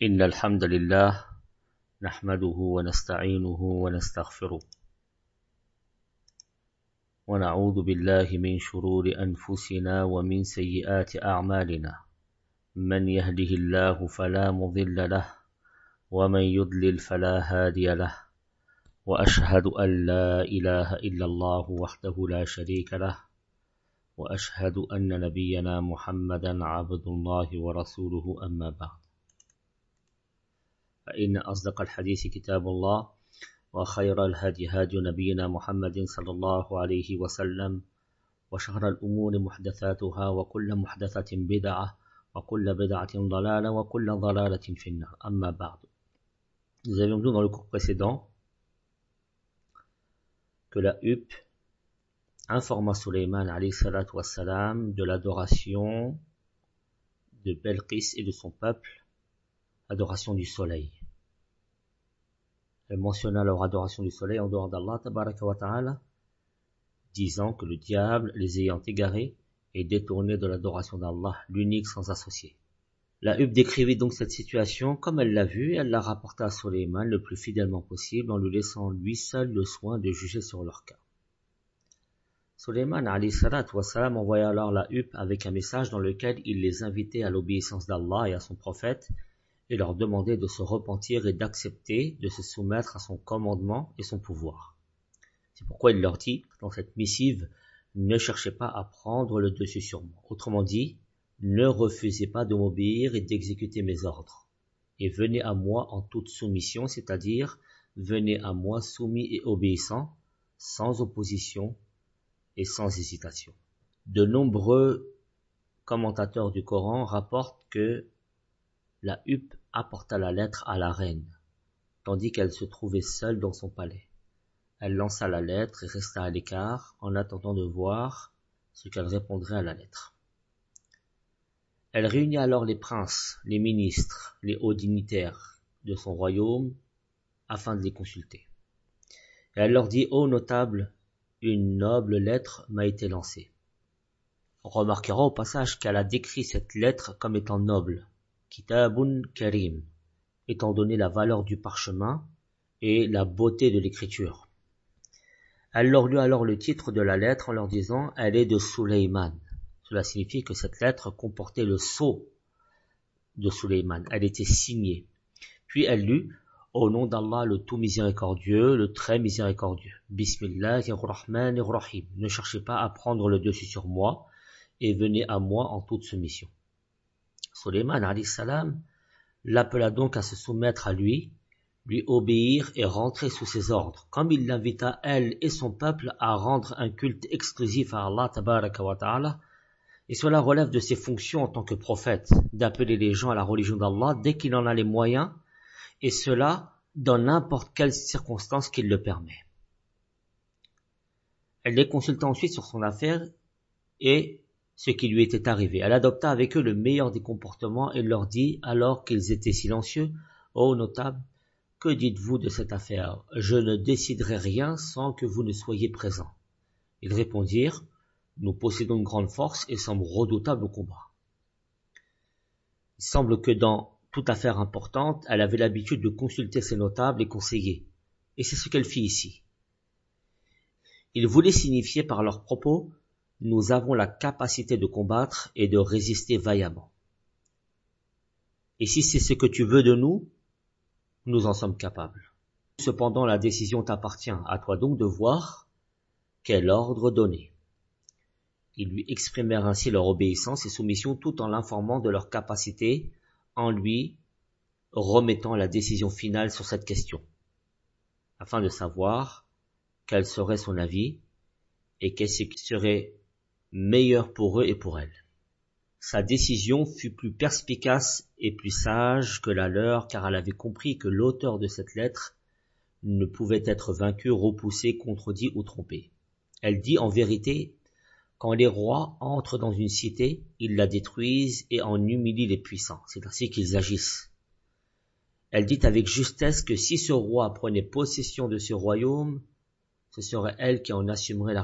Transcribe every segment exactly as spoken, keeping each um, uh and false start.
إن الحمد لله نحمده ونستعينه ونستغفره ونعوذ بالله من شرور أنفسنا ومن سيئات أعمالنا من يهده الله فلا مضل له ومن يضلل فلا هادي له وأشهد أن لا إله إلا الله وحده لا شريك له وأشهد أن نبينا محمدا عبد الله ورسوله أما بعد فإن أصدق الحديث كتاب الله وخير الهدي هدي نبينا محمد صلى الله عليه وسلم وشر الأمور محدثاتها وكل محدثة بدعة وكل بدعة ضلالة وكل ضلالة في النار أما بعد. Nous avions vu dans le cours précédent que la huppe informa Sulayman alayhi salatu wassalam de l'adoration de Belqis et de son peuple, adoration du soleil. Elle mentionna leur adoration du soleil en dehors d'Allah tabaraka wa ta'ala, disant que le diable, les ayant égarés, est détourné de l'adoration d'Allah, l'unique sans associé. La huppe décrivit donc cette situation comme elle l'a vue et elle l'a rapporta à Sulayman le plus fidèlement possible en lui laissant lui seul le soin de juger sur leur cas. Sulayman alayhi salatu wassalam envoya alors la huppe avec un message dans lequel il les invitait à l'obéissance d'Allah et à son prophète et leur demandait de se repentir et d'accepter de se soumettre à son commandement et son pouvoir. C'est pourquoi il leur dit dans cette missive: ne cherchez pas à prendre le dessus sur moi. Autrement dit, ne refusez pas de m'obéir et d'exécuter mes ordres. Et venez à moi en toute soumission, c'est-à-dire venez à moi soumis et obéissant, sans opposition et sans hésitation. De nombreux commentateurs du Coran rapportent que la huppe apporta la lettre à la reine, tandis qu'elle se trouvait seule dans son palais. Elle lança la lettre et resta à l'écart en attendant de voir ce qu'elle répondrait à la lettre. Elle réunit alors les princes, les ministres, les hauts dignitaires de son royaume afin de les consulter. Et elle leur dit: ô notables, une noble lettre m'a été lancée. On remarquera au passage qu'elle a décrit cette lettre comme étant noble, Kitabun Karim, étant donné la valeur du parchemin et la beauté de l'écriture. Elle leur lut alors le titre de la lettre en leur disant: elle est de Sulayman. Cela signifie que cette lettre comportait le sceau de Sulayman. Elle était signée. Puis elle lut: au nom d'Allah le tout miséricordieux, le très miséricordieux. Bismillahirrahmanirrahim. Ne cherchez pas à prendre le dessus sur moi et venez à moi en toute soumission. Sulayman alayhi salam l'appela donc à se soumettre à lui, lui obéir et rentrer sous ses ordres, comme il l'invita elle et son peuple à rendre un culte exclusif à Allah tabaraka wa ta'ala. Et cela relève de ses fonctions en tant que prophète, d'appeler les gens à la religion d'Allah dès qu'il en a les moyens, et cela dans n'importe quelle circonstance qu'il le permet. Elle les consulta ensuite sur son affaire et ce qui lui était arrivé. Elle adopta avec eux le meilleur des comportements et leur dit, alors qu'ils étaient silencieux: ô notables, que dites-vous de cette affaire? Je ne déciderai rien sans que vous ne soyez présents. Ils répondirent: nous possédons une grande force et sommes redoutables au combat. Il semble que dans toute affaire importante, elle avait l'habitude de consulter ses notables et conseillers, et c'est ce qu'elle fit ici. Ils voulaient signifier par leurs propos: nous avons la capacité de combattre et de résister vaillamment. Et si c'est ce que tu veux de nous, nous en sommes capables. Cependant, la décision t'appartient, à toi donc de voir quel ordre donner. Ils lui exprimèrent ainsi leur obéissance et soumission tout en l'informant de leur capacité, en lui remettant la décision finale sur cette question, afin de savoir quel serait son avis et qu'est-ce qui serait meilleur pour eux et pour elle. Sa décision fut plus perspicace et plus sage que la leur, car elle avait compris que l'auteur de cette lettre ne pouvait être vaincu, repoussé, contredit ou trompé. Elle dit: en vérité, quand les rois entrent dans une cité, ils la détruisent et en humilient les puissants. C'est ainsi qu'ils agissent. Elle dit avec justesse que si ce roi prenait possession de ce royaume, ce serait elle qui en assumerait la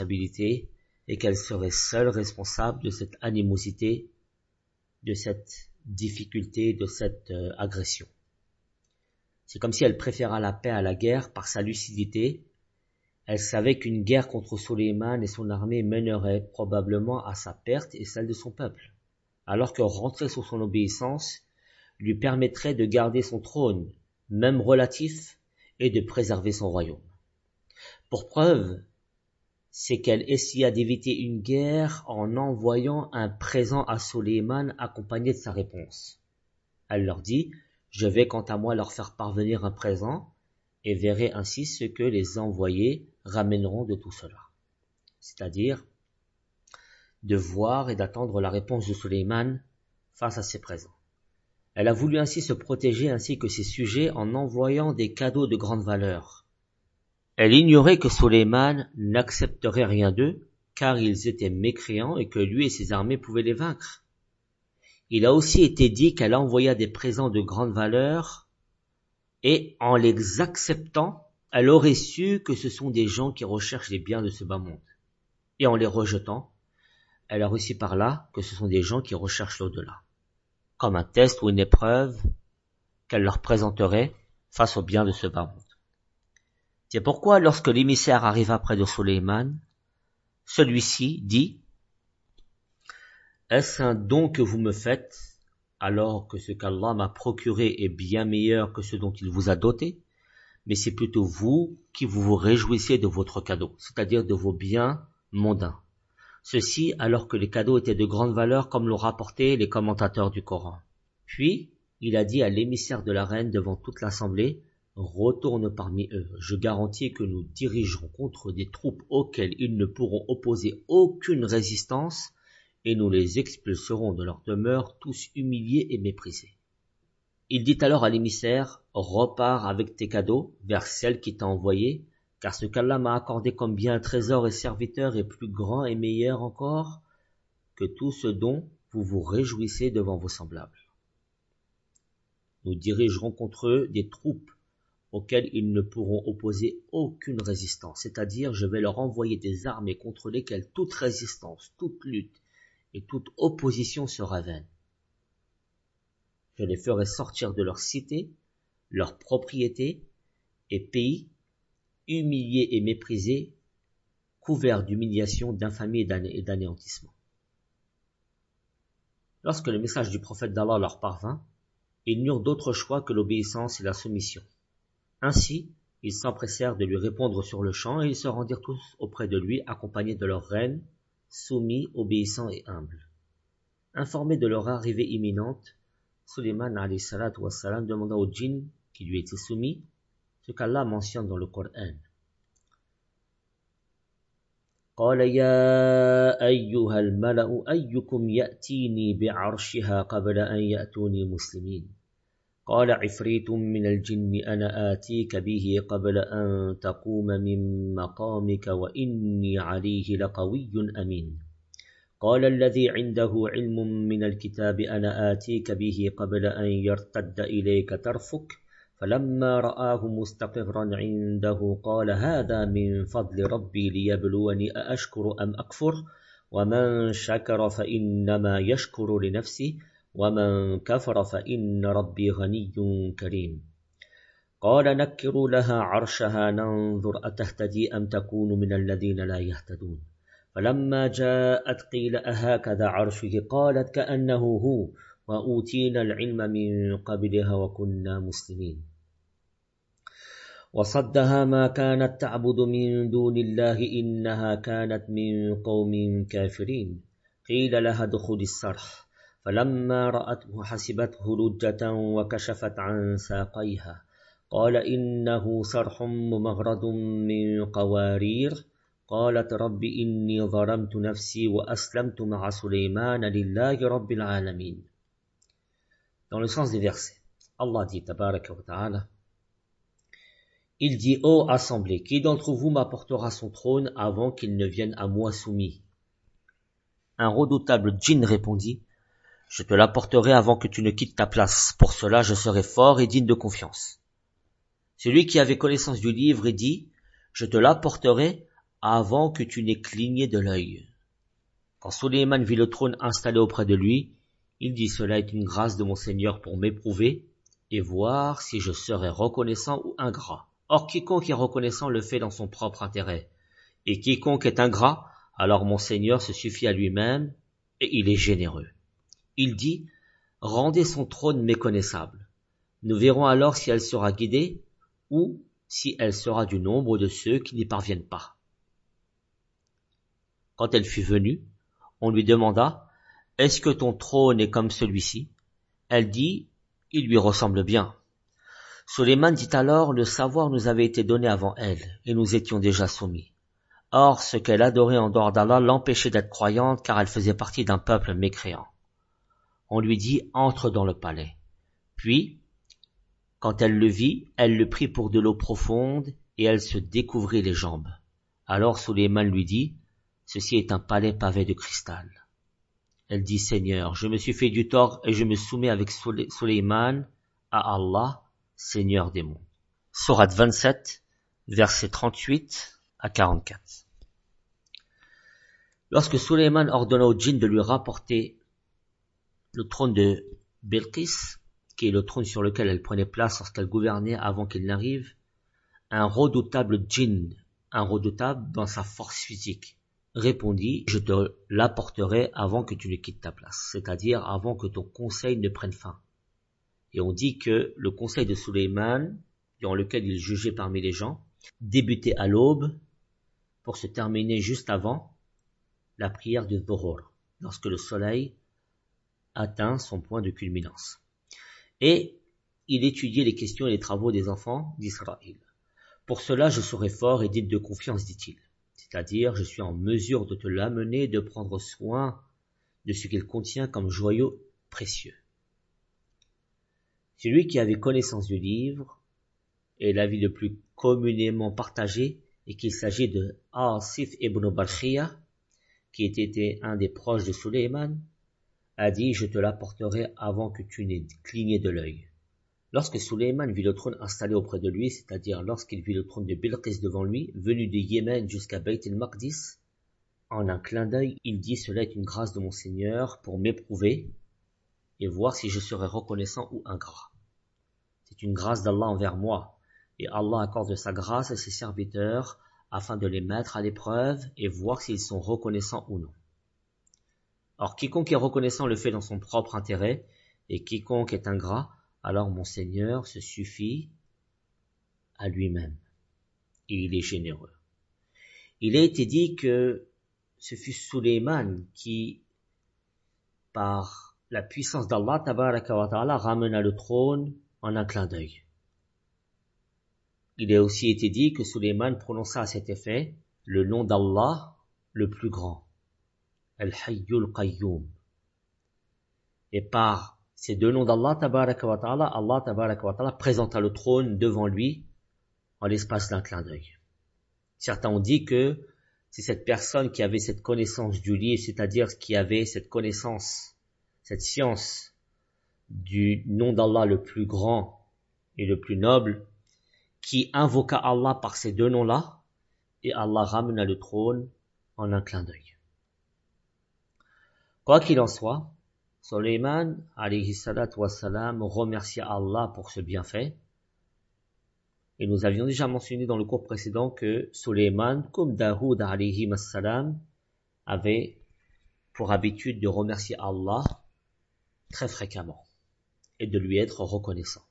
responsabilité et qu'elle serait seule responsable de cette animosité, de cette difficulté, de cette euh, agression. C'est comme si elle préféra la paix à la guerre par sa lucidité. Elle savait qu'une guerre contre Sulayman et son armée mènerait probablement à sa perte et celle de son peuple, alors que rentrer sous son obéissance lui permettrait de garder son trône, même relatif, et de préserver son royaume. Pour preuve, c'est qu'elle essaya d'éviter une guerre en envoyant un présent à Sulayman accompagné de sa réponse. Elle leur dit « Je vais quant à moi leur faire parvenir un présent et verrai ainsi ce que les envoyés ramèneront de tout cela. » C'est-à-dire de voir et d'attendre la réponse de Sulayman face à ses présents. Elle a voulu ainsi se protéger ainsi que ses sujets en envoyant des cadeaux de grande valeur. Elle ignorait que Sulayman n'accepterait rien d'eux, car ils étaient mécréants et que lui et ses armées pouvaient les vaincre. Il a aussi été dit qu'elle envoya des présents de grande valeur, et en les acceptant, elle aurait su que ce sont des gens qui recherchent les biens de ce bas monde. Et en les rejetant, elle a reçu par là que ce sont des gens qui recherchent l'au-delà, comme un test ou une épreuve qu'elle leur présenterait face aux biens de ce bas monde. C'est pourquoi lorsque l'émissaire arriva près de Sulayman, celui-ci dit « Est-ce un don que vous me faites, alors que ce qu'Allah m'a procuré est bien meilleur que ce dont il vous a doté, mais c'est plutôt vous qui vous vous réjouissez de votre cadeau, c'est-à-dire de vos biens mondains. Ceci alors que les cadeaux étaient de grande valeur comme l'ont rapporté les commentateurs du Coran. » Puis, il a dit à l'émissaire de la reine devant toute l'assemblée « Retourne parmi eux, je garantis que nous dirigerons contre des troupes auxquelles ils ne pourront opposer aucune résistance et nous les expulserons de leur demeure tous humiliés et méprisés. » Il dit alors à l'émissaire « Repars avec tes cadeaux vers celle qui t'a envoyé, car ce qu'Allah m'a accordé comme bien trésor et serviteur est plus grand et meilleur encore que tout ce dont vous vous réjouissez devant vos semblables. Nous dirigerons contre eux des troupes auxquelles ils ne pourront opposer aucune résistance, c'est-à-dire je vais leur envoyer des armées contre lesquelles toute résistance, toute lutte et toute opposition sera vaine. Je les ferai sortir de leurs cités, leurs propriétés et pays, humiliés et méprisés, couverts d'humiliation, d'infamie et d'anéantissement. Lorsque le message du prophète d'Allah leur parvint, ils n'eurent d'autre choix que l'obéissance et la soumission. Ainsi, ils s'empressèrent de lui répondre sur le champ et ils se rendirent tous auprès de lui, accompagnés de leur reine, soumis, obéissants et humbles. Informé de leur arrivée imminente, Sulayman alayhi salatu wassalam demanda au djinn qui lui était soumis ce qu'Allah mentionne dans le Coran. قال يا أيها الملأ أيكم يأتيني بعرشها قبل أن يأتوني مسلمين قال عفريت من الجن أنا آتيك به قبل أن تقوم من مقامك وإني عليه لقوي أمين قال الذي عنده علم من الكتاب أنا آتيك به قبل أن يرتد إليك طرفك فلما رآه مستقرا عنده قال هذا من فضل ربي ليبلوني أأشكر أم أكفر ومن شكر فإنما يشكر لنفسه ومن كفر فإن ربي غني كريم قال نكروا لها عرشها ننظر أتهتدي أم تكون من الذين لا يهتدون فلما جاءت قيل أهكذا عرشه قالت كأنه هو وأوتينا العلم من قبلها وكنا مسلمين وصدها ما كانت تعبد من دون الله إنها كانت من قوم كافرين قيل لها ادخل الصرح فلما رأته حسبته لجة وكشفت عن ساقيها قال إنه صرح ممغرد من قوارير قالت رب إني ظلمت نفسي وأسلمت مع سليمان لله رب العالمين. Dans le sens des versets, Allah dit, tabaraka wa ta'ala, il dit, ô assemblée, qui d'entre vous m'apportera son trône avant qu'il ne vienne à moi soumis? Un redoutable djinn répondit, je te l'apporterai avant que tu ne quittes ta place, pour cela je serai fort et digne de confiance. Celui qui avait connaissance du livre et dit, je te l'apporterai avant que tu n'aies cligné de l'œil. Quand Sulayman vit le trône installé auprès de lui, Il dit, cela est une grâce de mon Seigneur pour m'éprouver et voir si je serai reconnaissant ou ingrat. Or, quiconque est reconnaissant le fait dans son propre intérêt. Et quiconque est ingrat, alors mon Seigneur se suffit à lui-même et il est généreux. Il dit, rendez son trône méconnaissable. Nous verrons alors si elle sera guidée ou si elle sera du nombre de ceux qui n'y parviennent pas. Quand elle fut venue, on lui demanda, est-ce que ton trône est comme celui-ci? Elle dit, il lui ressemble bien. Sulayman dit alors, le savoir nous avait été donné avant elle, et nous étions déjà soumis. Or, ce qu'elle adorait en dehors d'Allah l'empêchait d'être croyante, car elle faisait partie d'un peuple mécréant. On lui dit, entre dans le palais. Puis, quand elle le vit, elle le prit pour de l'eau profonde, et elle se découvrit les jambes. Alors Sulayman lui dit, ceci est un palais pavé de cristal. Elle dit, Seigneur, je me suis fait du tort et je me soumets avec Sulayman à Allah, Seigneur des mondes. Sourate vingt-sept, versets trente-huit à quarante-quatre. Lorsque Sulayman ordonna au djinn de lui rapporter le trône de Bilqis, qui est le trône sur lequel elle prenait place lorsqu'elle gouvernait avant qu'il n'arrive, un redoutable djinn, un redoutable dans sa force physique, répondit, je te l'apporterai avant que tu ne quittes ta place, c'est-à-dire avant que ton conseil ne prenne fin. Et on dit que le conseil de Sulayman, durant lequel il jugeait parmi les gens, débutait à l'aube pour se terminer juste avant la prière du Dhuhr, lorsque le soleil atteint son point de culminance. Et il étudiait les questions et les travaux des enfants d'Israël. Pour cela, je serai fort et digne de confiance, dit-il. C'est-à-dire, je suis en mesure de te l'amener et de prendre soin de ce qu'il contient comme joyaux précieux. Celui qui avait connaissance du livre et l'avis le plus communément partagé est qu'il s'agit de Asif ibn Barkhiya, qui était un des proches de Sulayman, a dit, je te l'apporterai avant que tu n'aies cligné de l'œil. Lorsque Sulayman vit le trône installé auprès de lui, c'est-à-dire lorsqu'il vit le trône de Bilqis devant lui, venu de Yémen jusqu'à Bayt el-Maqdis, en un clin d'œil, il dit, cela est une grâce de mon Seigneur pour m'éprouver et voir si je serai reconnaissant ou ingrat. C'est une grâce d'Allah envers moi, et Allah accorde sa grâce à ses serviteurs afin de les mettre à l'épreuve et voir s'ils sont reconnaissants ou non. Or, quiconque est reconnaissant le fait dans son propre intérêt, et quiconque est ingrat, alors mon Seigneur se suffit à lui-même, et il est généreux. Il a été dit que ce fut Sulayman qui, par la puissance d'Allah, tabaraka wa ta'ala, ramena le trône en un clin d'œil. Il a aussi été dit que Sulayman prononça à cet effet le nom d'Allah le plus grand, Al-Hayyul Qayyum. Et par ces deux noms d'Allah, tabaraka wa ta'ala, Allah tabaraka wa ta'ala présenta le trône devant lui en l'espace d'un clin d'œil. Certains ont dit que c'est cette personne qui avait cette connaissance du livre, c'est-à-dire qui avait cette connaissance, cette science du nom d'Allah le plus grand et le plus noble, qui invoqua Allah par ces deux noms-là, et Allah ramena le trône en un clin d'œil. Quoi qu'il en soit, Sulayman, alayhi salatu wassalam, remercia Allah pour ce bienfait. Et nous avions déjà mentionné dans le cours précédent que Sulayman, comme Daoud alayhi salam, avait pour habitude de remercier Allah très fréquemment et de lui être reconnaissant.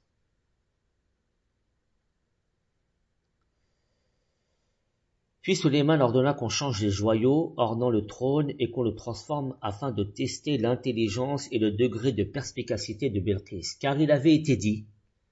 Puis Sulayman ordonna qu'on change les joyaux ornant le trône et qu'on le transforme afin de tester l'intelligence et le degré de perspicacité de Bilqis, car il avait été dit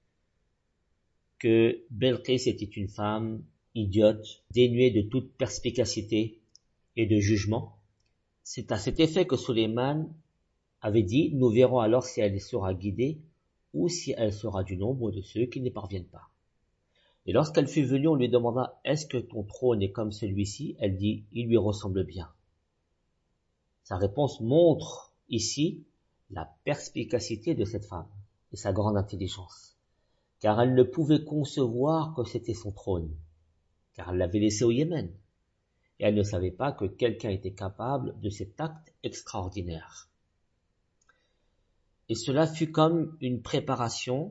que Bilqis était une femme idiote, dénuée de toute perspicacité et de jugement. C'est à cet effet que Sulayman avait dit, nous verrons alors si elle sera guidée ou si elle sera du nombre de ceux qui n'y parviennent pas. Et lorsqu'elle fut venue, on lui demanda, est-ce que ton trône est comme celui-ci? Elle dit, il lui ressemble bien. Sa réponse montre ici la perspicacité de cette femme et sa grande intelligence, car elle ne pouvait concevoir que c'était son trône, car elle l'avait laissé au Yémen, et elle ne savait pas que quelqu'un était capable de cet acte extraordinaire. Et cela fut comme une préparation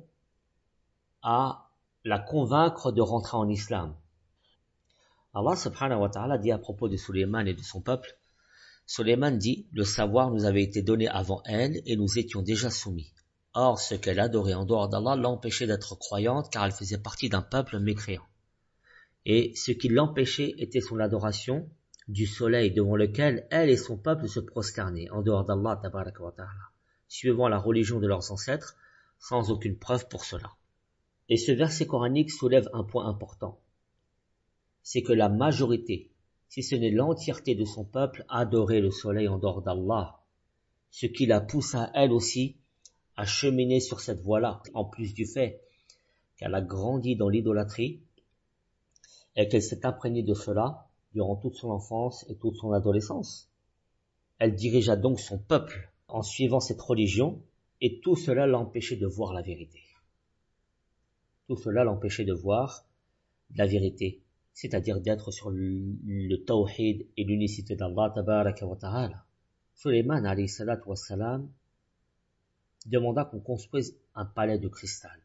à la convaincre de rentrer en islam. Allah subhanahu wa ta'ala dit à propos de Sulayman et de son peuple, Sulayman dit, le savoir nous avait été donné avant elle et nous étions déjà soumis. Or, ce qu'elle adorait en dehors d'Allah l'empêchait d'être croyante car elle faisait partie d'un peuple mécréant. Et ce qui l'empêchait était son adoration du soleil devant lequel elle et son peuple se prosternaient en dehors d'Allah tabaraka wa ta'ala, suivant la religion de leurs ancêtres, sans aucune preuve pour cela. Et ce verset coranique soulève un point important. C'est que la majorité, si ce n'est l'entièreté de son peuple, adorait le soleil en dehors d'Allah, ce qui la pousse à elle aussi à cheminer sur cette voie-là, en plus du fait qu'elle a grandi dans l'idolâtrie et qu'elle s'est imprégnée de cela durant toute son enfance et toute son adolescence. Elle dirigea donc son peuple en suivant cette religion et tout cela l'empêchait de voir la vérité. Tout cela l'empêchait de voir la vérité, c'est-à-dire d'être sur le, le tawhid et l'unicité d'Allah tabaraka wa ta'ala. Sulayman alayhi salatu wa salam demanda qu'on construise un palais de cristal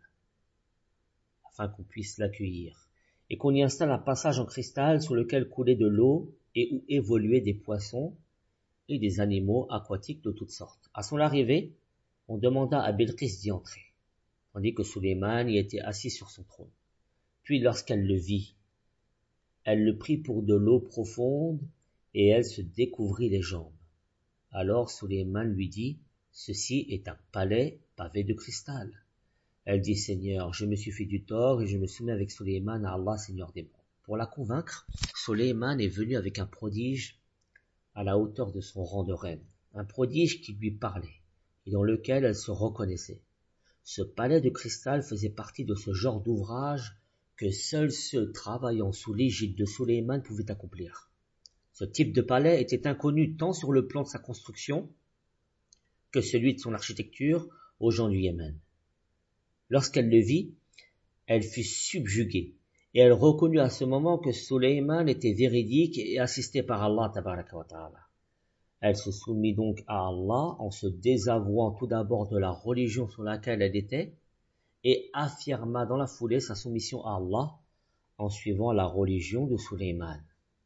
afin qu'on puisse l'accueillir et qu'on y installe un passage en cristal sur lequel coulait de l'eau et où évoluaient des poissons et des animaux aquatiques de toutes sortes. À son arrivée, on demanda à Bilqis d'y entrer, tandis que Sulayman y était assis sur son trône. Puis lorsqu'elle le vit, elle le prit pour de l'eau profonde et elle se découvrit les jambes. Alors Sulayman lui dit, « Ceci est un palais pavé de cristal. » Elle dit, « Seigneur, je me suis fait du tort et je me soumets avec Sulayman à Allah, Seigneur des mondes. » Pour la convaincre, Sulayman est venu avec un prodige à la hauteur de son rang de reine, un prodige qui lui parlait et dans lequel elle se reconnaissait. Ce palais de cristal faisait partie de ce genre d'ouvrage que seuls ceux travaillant sous l'égide de Sulayman pouvaient accomplir. Ce type de palais était inconnu tant sur le plan de sa construction que celui de son architecture aux gens du Yémen. Lorsqu'elle le vit, elle fut subjuguée et elle reconnut à ce moment que Sulayman était véridique et assisté par Allah tabaraka wa ta'ala. Elle se soumit donc à Allah en se désavouant tout d'abord de la religion sur laquelle elle était et affirma dans la foulée sa soumission à Allah en suivant la religion de Sulayman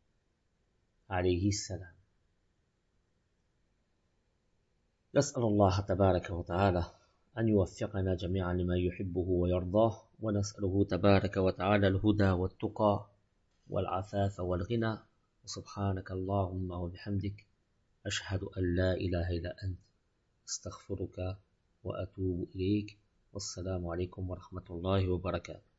alayhi salam. نسأل الله تبارك وتعالى أن يوفقنا جميعا لما يحبه ويرضاه ونسأله تبارك وتعالى الهدى والتقى والعفاف والغنى وسبحانك اللهم وبحمدك أشهد أن لا إله إلا أنت استغفرك وأتوب إليك والسلام عليكم ورحمة الله وبركاته.